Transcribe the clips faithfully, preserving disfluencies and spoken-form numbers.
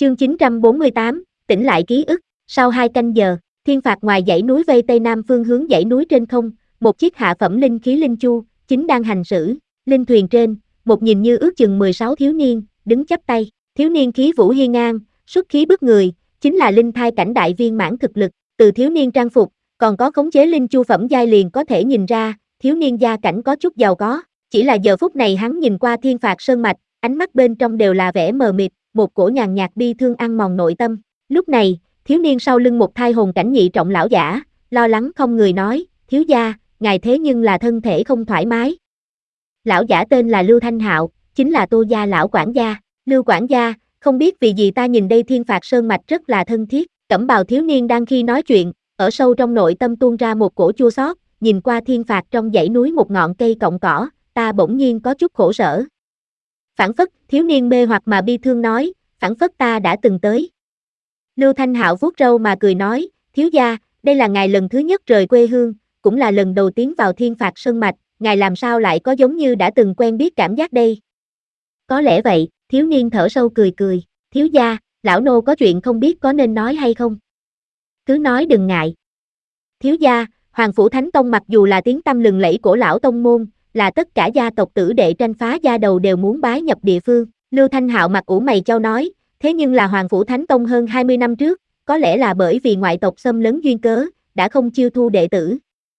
Chương chín trăm bốn mươi tám, tỉnh lại ký ức. Sau hai canh giờ, thiên phạt ngoài dãy núi vây tây nam phương hướng dãy núi trên không, một chiếc hạ phẩm linh khí linh chu chính đang hành xử. Linh thuyền trên, một nhìn như ước chừng mười sáu thiếu niên đứng chắp tay. Thiếu niên khí vũ hiên ngang, xuất khí bức người, chính là linh thai cảnh đại viên mãn thực lực. Từ thiếu niên trang phục, còn có khống chế linh chu phẩm giai liền có thể nhìn ra, thiếu niên gia cảnh có chút giàu có. Chỉ là giờ phút này hắn nhìn qua thiên phạt sơn mạch, ánh mắt bên trong đều là vẻ mờ mịt, một cổ nhàn nhạt bi thương ăn mòn nội tâm. Lúc này, thiếu niên sau lưng một thai hồn cảnh nhị trọng lão giả, lo lắng không người nói, thiếu gia, ngài thế nhưng là thân thể không thoải mái. Lão giả tên là Lưu Thanh Hạo, chính là Tô gia lão quản gia. Lưu quản gia, không biết vì gì ta nhìn đây thiên phạt sơn mạch rất là thân thiết. Cẩm bào thiếu niên đang khi nói chuyện, ở sâu trong nội tâm tuôn ra một cổ chua xót, nhìn qua thiên phạt trong dãy núi một ngọn cây cọng cỏ, ta bỗng nhiên có chút khổ sở. Phản phất, thiếu niên mê hoặc mà bi thương nói, phản phất ta đã từng tới. Lưu Thanh Hạo vuốt râu mà cười nói, thiếu gia, đây là ngài lần thứ nhất rời quê hương, cũng là lần đầu tiến vào thiên phạt sơn mạch, ngài làm sao lại có giống như đã từng quen biết cảm giác đây? Có lẽ vậy, thiếu niên thở sâu cười cười, thiếu gia, lão nô có chuyện không biết có nên nói hay không? Cứ nói đừng ngại. Thiếu gia, Hoàng Phủ Thánh Tông mặc dù là tiếng tăm lừng lẫy của lão tông môn, là tất cả gia tộc tử đệ tranh phá gia đầu đều muốn bái nhập địa phương. Lưu Thanh Hạo mặt ủ mày chau nói, thế nhưng là Hoàng Phủ Thánh Tông hơn hai mươi năm trước, có lẽ là bởi vì ngoại tộc xâm lấn duyên cớ, đã không chiêu thu đệ tử.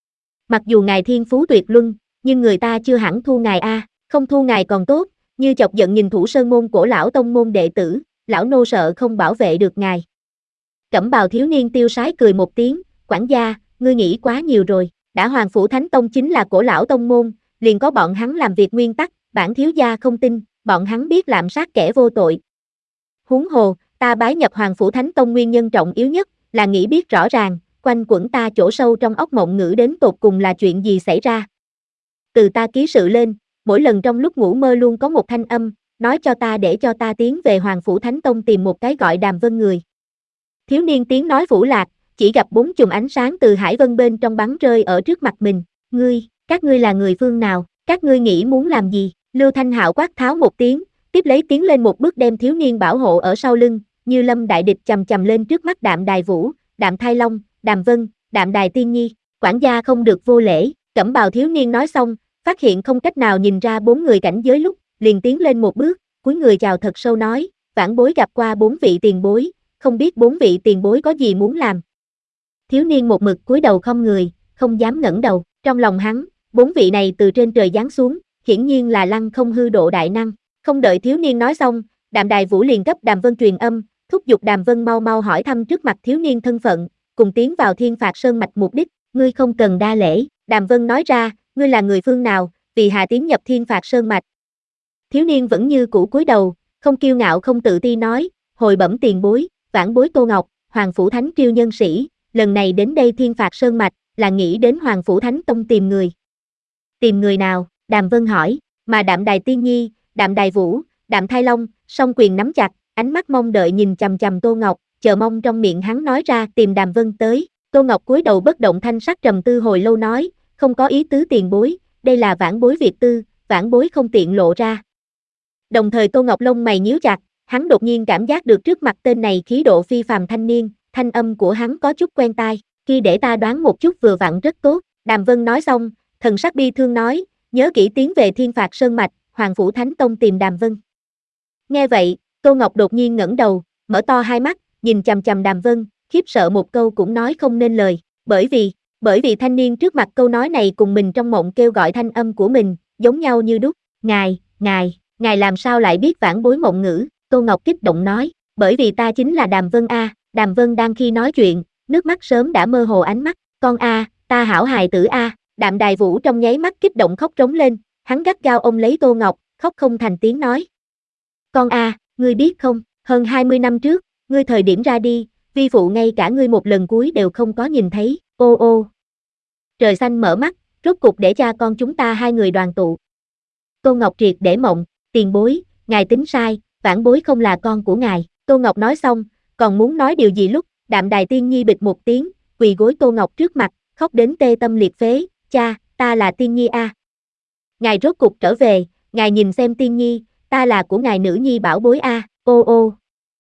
Mặc dù ngài thiên phú tuyệt luân, nhưng người ta chưa hẳn thu ngài a, không thu ngài còn tốt, như chọc giận nhìn thủ sơn môn của lão tông môn đệ tử, lão nô sợ không bảo vệ được ngài. Cẩm bào thiếu niên tiêu sái cười một tiếng, quản gia, ngươi nghĩ quá nhiều rồi, đã Hoàng Phủ Thánh Tông chính là của lão tông môn, liền có bọn hắn làm việc nguyên tắc, bản thiếu gia không tin, bọn hắn biết lạm sát kẻ vô tội. Huống hồ, ta bái nhập Hoàng Phủ Thánh Tông nguyên nhân trọng yếu nhất, là nghĩ biết rõ ràng, quanh quẩn ta chỗ sâu trong óc mộng ngữ đến tột cùng là chuyện gì xảy ra. Từ ta ký sự lên, mỗi lần trong lúc ngủ mơ luôn có một thanh âm, nói cho ta để cho ta tiến về Hoàng Phủ Thánh Tông tìm một cái gọi Đàm Vân người. Thiếu niên tiếng nói phủ lạc, chỉ gặp bốn chùm ánh sáng từ hải vân bên trong bắn rơi ở trước mặt mình. Ngươi, các ngươi là người phương nào, các ngươi nghĩ muốn làm gì? Lưu Thanh Hạo quát tháo một tiếng, tiếp lấy tiến lên một bước đem thiếu niên bảo hộ ở sau lưng, như lâm đại địch chầm chầm lên trước mắt Đạm Đài Vũ, Đạm Thai Long, Đàm Vân, Đạm Đài Tiên Nhi. Quản gia không được vô lễ. Cẩm bào thiếu niên nói xong, phát hiện không cách nào nhìn ra bốn người cảnh giới lúc, liền tiến lên một bước, cúi người chào thật sâu nói, vãn bối gặp qua bốn vị tiền bối, không biết bốn vị tiền bối có gì muốn làm. Thiếu niên một mực cúi đầu không người, không dám ngẩng đầu, trong lòng hắn, bốn vị này từ trên trời giáng xuống, hiển nhiên là lăng không hư độ đại năng. Không đợi thiếu niên nói xong, Đạm Đài Vũ liền cấp Đàm Vân truyền âm, thúc giục Đàm Vân mau mau hỏi thăm trước mặt thiếu niên thân phận, cùng tiến vào thiên phạt sơn mạch mục đích, ngươi không cần đa lễ. Đàm Vân nói ra, ngươi là người phương nào, vì hà tiến nhập thiên phạt sơn mạch. Thiếu niên vẫn như cũ cúi đầu, không kiêu ngạo không tự ti nói, hồi bẩm tiền bối, vãn bối Tô Ngọc, Hoàng Phủ Thánh Triêu nhân sĩ, lần này đến đây thiên phạt sơn mạch, là nghĩ đến Hoàng Phủ Thánh Tông tìm người. Tìm người nào? Đàm Vân hỏi, mà Đạm Đài Tiên Nhi, Đạm Đài Vũ, Đạm Thai Long, song quyền nắm chặt, ánh mắt mong đợi nhìn chằm chằm Tô Ngọc, chờ mong trong miệng hắn nói ra tìm Đàm Vân tới. Tô Ngọc cúi đầu bất động thanh sắc trầm tư hồi lâu nói, không có ý tứ tiền bối, đây là vãn bối việc tư, vãn bối không tiện lộ ra. Đồng thời Tô Ngọc lông mày nhíu chặt, hắn đột nhiên cảm giác được trước mặt tên này khí độ phi phàm thanh niên, thanh âm của hắn có chút quen tai, khi để ta đoán một chút vừa vặn rất tốt. Đàm Vân nói xong, thần sắc bi thương nói, nhớ kỹ tiến về thiên phạt sơn mạch, Hoàng Phủ Thánh Tông tìm Đàm Vân. Nghe vậy, Tô Ngọc đột nhiên ngẩng đầu, mở to hai mắt, nhìn chằm chằm Đàm Vân, khiếp sợ một câu cũng nói không nên lời, bởi vì, bởi vì thanh niên trước mặt câu nói này cùng mình trong mộng kêu gọi thanh âm của mình, giống nhau như đúc. Ngài, ngài, ngài làm sao lại biết vãn bối mộng ngữ? Tô Ngọc kích động nói, bởi vì ta chính là Đàm Vân a. Đàm Vân đang khi nói chuyện, nước mắt sớm đã mơ hồ ánh mắt, con a, ta hảo hài tử a. Đạm Đài Vũ trong nháy mắt kích động khóc trống lên, hắn gắt gao ôm lấy Tô Ngọc, khóc không thành tiếng nói. Con a, ngươi biết không, hơn hai mươi năm trước, ngươi thời điểm ra đi, vi phụ ngay cả ngươi một lần cuối đều không có nhìn thấy, ô ô. Trời xanh mở mắt, rốt cục để cha con chúng ta hai người đoàn tụ. Tô Ngọc triệt để mộng, tiền bối, ngài tính sai, vãn bối không là con của ngài. Tô Ngọc nói xong, còn muốn nói điều gì lúc, Đạm Đài Tiên Nhi bịch một tiếng, quỳ gối Tô Ngọc trước mặt, khóc đến tê tâm liệt phế, cha, ta là Tiên Nhi a. Ngài rốt cục trở về, ngài nhìn xem Tiên Nhi, ta là của ngài nữ nhi bảo bối a, ô ô.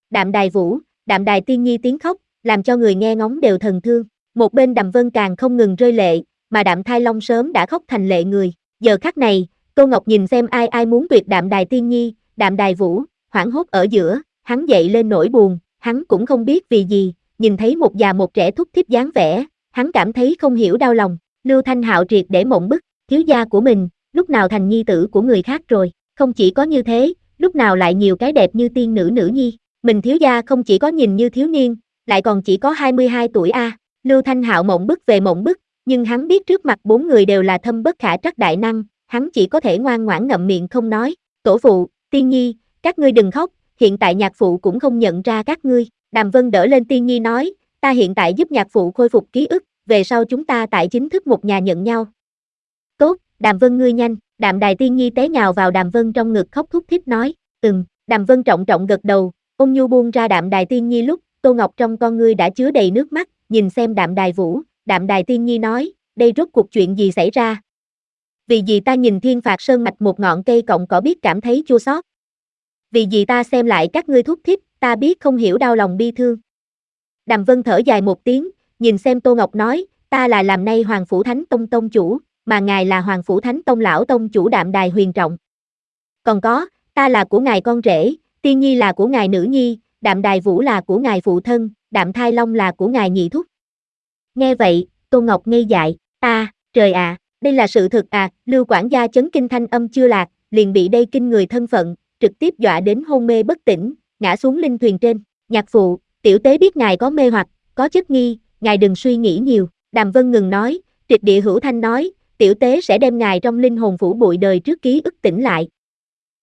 Đạm Đài Vũ, Đạm Đài Tiên Nhi tiếng khóc, làm cho người nghe ngóng đều thần thương. Một bên Đàm Vân càng không ngừng rơi lệ, mà Đạm Thai Long sớm đã khóc thành lệ người. Giờ khắc này, Tô Ngọc nhìn xem ai ai muốn tuyệt Đạm Đài Tiên Nhi, Đạm Đài Vũ, hoảng hốt ở giữa, hắn dậy lên nỗi buồn, hắn cũng không biết vì gì, nhìn thấy một già một trẻ thúc thiết dáng vẻ, hắn cảm thấy không hiểu đau lòng. Lưu Thanh Hạo triệt để mộng bức, thiếu gia của mình, lúc nào thành nhi tử của người khác rồi, không chỉ có như thế, lúc nào lại nhiều cái đẹp như tiên nữ nữ nhi, mình thiếu gia không chỉ có nhìn như thiếu niên, lại còn chỉ có hai mươi hai tuổi a. À. Lưu Thanh Hạo mộng bức về mộng bức, nhưng hắn biết trước mặt bốn người đều là thâm bất khả trắc đại năng, hắn chỉ có thể ngoan ngoãn ngậm miệng không nói. Tổ phụ, Tiên Nhi, các ngươi đừng khóc, hiện tại nhạc phụ cũng không nhận ra các ngươi. Đàm Vân đỡ lên Tiên Nhi nói, ta hiện tại giúp nhạc phụ khôi phục ký ức, về sau chúng ta tại chính thức một nhà nhận nhau. Tốt, Đàm Vân ngươi nhanh. Đạm Đài Tiên Nhi té nhào vào Đàm Vân trong ngực khóc thút thít nói, ừm. Đàm Vân trọng trọng gật đầu, ôn nhu buông ra Đạm Đài Tiên Nhi lúc, Tô Ngọc trong con ngươi đã chứa đầy nước mắt, nhìn xem Đạm Đài Vũ, Đạm Đài Tiên Nhi nói, đây rốt cuộc chuyện gì xảy ra? Vì gì ta nhìn Thiên Phạt Sơn mạch một ngọn cây cọng cỏ biết cảm thấy chua xót? Vì gì ta xem lại các ngươi thút thít, ta biết không hiểu đau lòng bi thương. Đàm Vân thở dài một tiếng, nhìn xem Tô Ngọc nói, ta là làm nay Hoàng Phủ Thánh Tông Tông chủ, mà ngài là Hoàng Phủ Thánh Tông lão tông chủ Đạm Đài Huyền Trọng. Còn có, ta là của ngài con rể, Tiên Nhi là của ngài nữ nhi, Đạm Đài Vũ là của ngài phụ thân, Đạm Thai Long là của ngài nhị thúc. Nghe vậy, Tô Ngọc ngây dại, ta, trời ạ, à, đây là sự thực à, Lưu quản gia chấn kinh thanh âm chưa lạc, liền bị đây kinh người thân phận, trực tiếp dọa đến hôn mê bất tỉnh, ngã xuống linh thuyền trên. Nhạc phụ, tiểu tế biết ngài có mê hoặc, có chất nghi, ngài đừng suy nghĩ nhiều. Đàm Vân ngừng nói, triệt địa hữu thanh nói, tiểu tế sẽ đem ngài trong linh hồn phủ bụi đời trước ký ức tỉnh lại.